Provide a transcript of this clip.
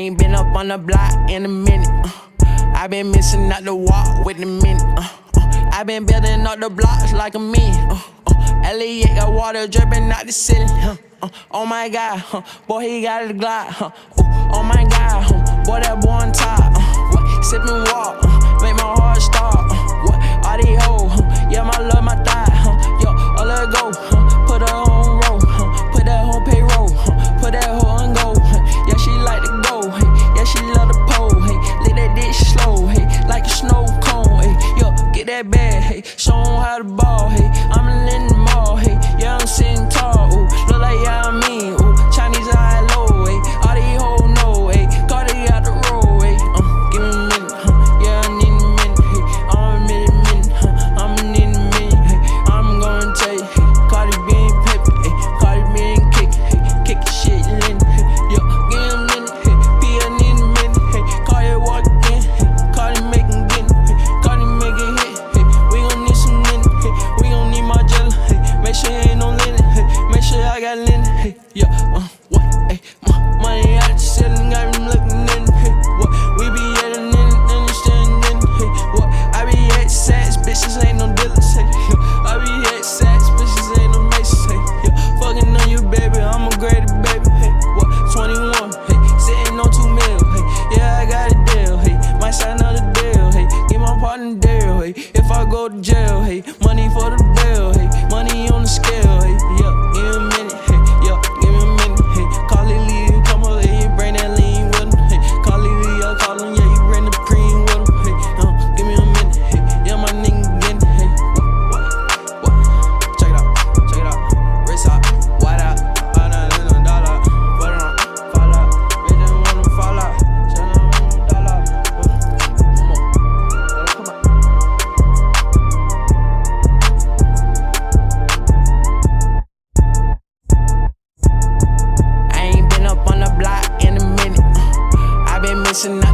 ain't been up on the block in a minute. I been missing out the walk with the minute. I been building up the blocks like a million. Elliot got water dripping out the ceiling. Oh my God, boy he got a Glock. Oh my God, boy that boy on top. Sippin' walk, make my heart stop. All these hoes, yeah my love my thigh. Yo, oh let it go, put her on roll, put that hoe payroll, put that hoe on go. Yeah she like to go, yeah she love the pole. Lick that dick slow, like a snow cone. Yo, get that bag, show 'em how to ball. I'm in the mall, yeah I'm sitting tall. Look like yeah I mean, Chinese high low. All these hoes know, Cardi out the road. Give me a minute, yeah I need a minute. I'm a minute, I'm gonna tell you, Cardi being paper, Cardi being kick shit in. Yo, give me a minute, P I need a minute. Cardi walk in, Cardi making get, Cardi make it hit. We gon' need some linen, we gon' need my jelly. Make sure ain't no linen, make sure I got linen. Yeah, what? Money out the ceiling, got me looking in. What? We be at a understanding. What? I be at sex, bitches ain't no dealers. I be at sex, bitches ain't no maces. Fucking on you, baby, I'm a great baby. What? 21, sitting on 2 mil. Yeah, I got a deal. Might sign another deal. Get my partner deal. If I go to jail, money for the bill. Money on the scale. Yeah, give me a minute. Yeah, give me a minute. Call it Lee, come on, bring that lean with him. Call it Lee, I call him, yeah, you bring the cream with him. Give me a minute. Yeah, my nigga getting. What? Check it out. Wrist out, wide out. All that in a dollar. Put it on, fall out. Bitch, I want them fall out. Shut up, dollar. Come on. I ain't been up on the block in a minute. I been missing out